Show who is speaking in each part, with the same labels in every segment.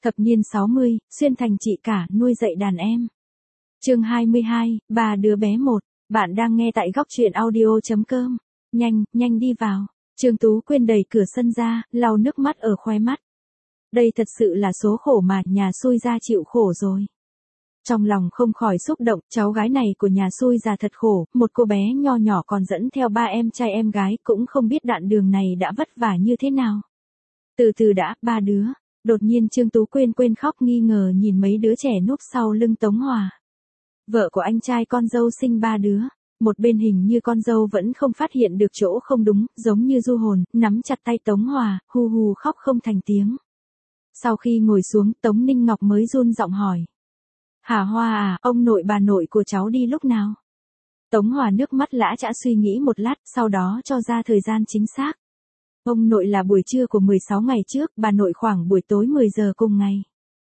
Speaker 1: Thập niên 60, xuyên thành chị cả nuôi dạy đàn em. Chương 22, ba đứa bé một. Bạn đang nghe tại góc truyện audio.com. Nhanh đi vào. Trương Tú Quyên đẩy cửa sân ra, lau nước mắt ở khóe mắt. Đây thật sự là số khổ mà, nhà xui ra chịu khổ rồi. Trong lòng không khỏi xúc động, cháu gái này của nhà xui ra thật khổ, một cô bé nho nhỏ còn dẫn theo ba em trai em gái, cũng không biết đoạn đường này đã vất vả như thế nào. Từ từ đã, ba đứa. Đột nhiên Trương Tú Quyên quên khóc nghi ngờ nhìn mấy đứa trẻ núp sau lưng Tống Hòa. Vợ của anh trai con dâu sinh ba đứa. Một bên hình như con dâu vẫn không phát hiện được chỗ không đúng, giống như du hồn, nắm chặt tay Tống Hòa, hu hu khóc không thành tiếng. Sau khi ngồi xuống, Tống Ninh Ngọc mới run giọng hỏi. Hà Hoa à, ông nội bà nội của cháu đi lúc nào? Tống Hòa nước mắt lã chã suy nghĩ một lát, sau đó cho ra thời gian chính xác. Ông nội là buổi trưa của 16 ngày trước, bà nội khoảng buổi tối 10 giờ cùng ngày.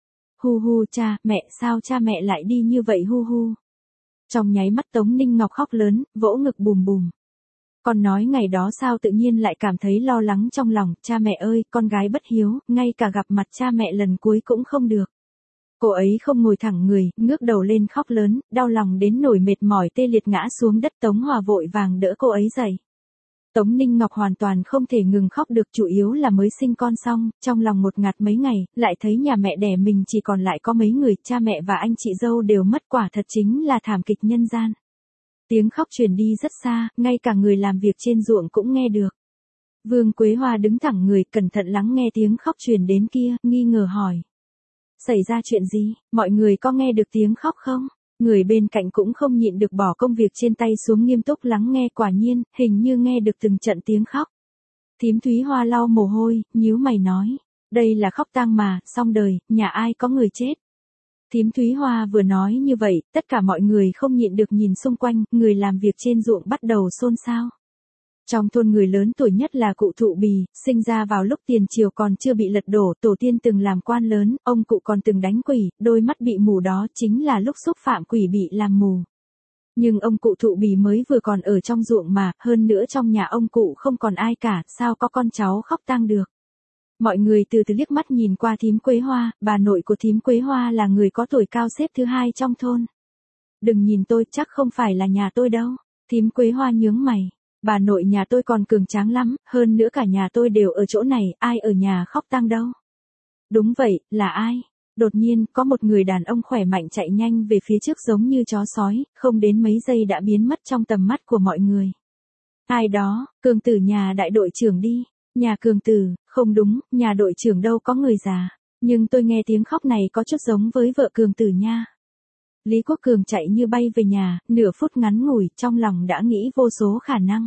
Speaker 1: Hu hu cha, mẹ, sao cha mẹ lại đi như vậy hu hu? Trong nháy mắt Tống Ninh Ngọc khóc lớn, vỗ ngực bùm bùm. Con nói ngày đó sao tự nhiên lại cảm thấy lo lắng trong lòng, cha mẹ ơi, con gái bất hiếu, ngay cả gặp mặt cha mẹ lần cuối cũng không được. Cô ấy không ngồi thẳng người, ngước đầu lên khóc lớn, đau lòng đến nỗi mệt mỏi tê liệt ngã xuống đất. Tống Hòa vội vàng đỡ cô ấy dậy. Tống Ninh Ngọc hoàn toàn không thể ngừng khóc được, chủ yếu là mới sinh con xong, trong lòng một ngạt mấy ngày, lại thấy nhà mẹ đẻ mình chỉ còn lại có mấy người, cha mẹ và anh chị dâu đều mất, quả thật chính là thảm kịch nhân gian. Tiếng khóc truyền đi rất xa, ngay cả người làm việc trên ruộng cũng nghe được. Vương Quế Hoa đứng thẳng người, cẩn thận lắng nghe tiếng khóc truyền đến kia, nghi ngờ hỏi. Xảy ra chuyện gì, mọi người có nghe được tiếng khóc không? Người bên cạnh cũng không nhịn được bỏ công việc trên tay xuống nghiêm túc lắng nghe, quả nhiên, hình như nghe được từng trận tiếng khóc. Thím Thúy Hoa lau mồ hôi, nhíu mày nói. Đây là khóc tang mà, xong đời, nhà ai có người chết. Thím Thúy Hoa vừa nói như vậy, tất cả mọi người không nhịn được nhìn xung quanh, người làm việc trên ruộng bắt đầu xôn xao. Trong thôn người lớn tuổi nhất là cụ Thụ Bì, sinh ra vào lúc tiền triều còn chưa bị lật đổ, tổ tiên từng làm quan lớn, ông cụ còn từng đánh quỷ, đôi mắt bị mù đó chính là lúc xúc phạm quỷ bị làm mù. Nhưng ông cụ Thụ Bì mới vừa còn ở trong ruộng mà, hơn nữa trong nhà ông cụ không còn ai cả, sao có con cháu khóc tang được. Mọi người từ từ liếc mắt nhìn qua thím Quế Hoa, bà nội của thím Quế Hoa là người có tuổi cao xếp thứ hai trong thôn. Đừng nhìn tôi, chắc không phải là nhà tôi đâu. Thím Quế Hoa nhướng mày. Bà nội nhà tôi còn cường tráng lắm, hơn nữa cả nhà tôi đều ở chỗ này, ai ở nhà khóc tang đâu. Đúng vậy, là ai? Đột nhiên, có một người đàn ông khỏe mạnh chạy nhanh về phía trước giống như chó sói, không đến mấy giây đã biến mất trong tầm mắt của mọi người. Ai đó, Cường Tử nhà đại đội trưởng đi. Nhà Cường Tử, không đúng, nhà đội trưởng đâu có người già. Nhưng tôi nghe tiếng khóc này có chút giống với vợ Cường Tử nha. Lý Quốc Cường chạy như bay về nhà, nửa phút ngắn ngủi, trong lòng đã nghĩ vô số khả năng.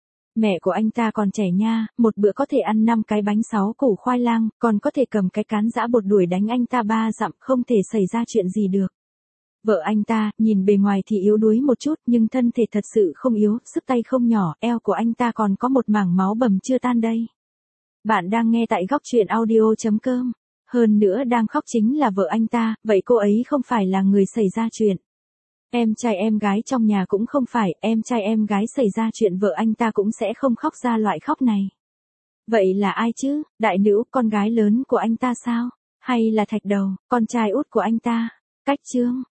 Speaker 1: Mẹ của anh ta còn trẻ nha, một bữa có thể ăn 5 cái bánh 6 củ khoai lang, còn có thể cầm cái cán giã bột đuổi đánh anh ta 3 dặm, không thể xảy ra chuyện gì được. Vợ anh ta, nhìn bề ngoài thì yếu đuối một chút, nhưng thân thể thật sự không yếu, sức tay không nhỏ, eo của anh ta còn có một mảng máu bầm chưa tan đây. Bạn đang nghe tại góc truyện audio.com. Hơn nữa đang khóc chính là vợ anh ta, vậy cô ấy không phải là người xảy ra chuyện. Em trai em gái trong nhà cũng không phải, em trai em gái xảy ra chuyện vợ anh ta cũng sẽ không khóc ra loại khóc này. Vậy là ai chứ, đại nữ, con gái lớn của anh ta sao? Hay là Thạch Đầu, con trai út của anh ta? Cách Trương,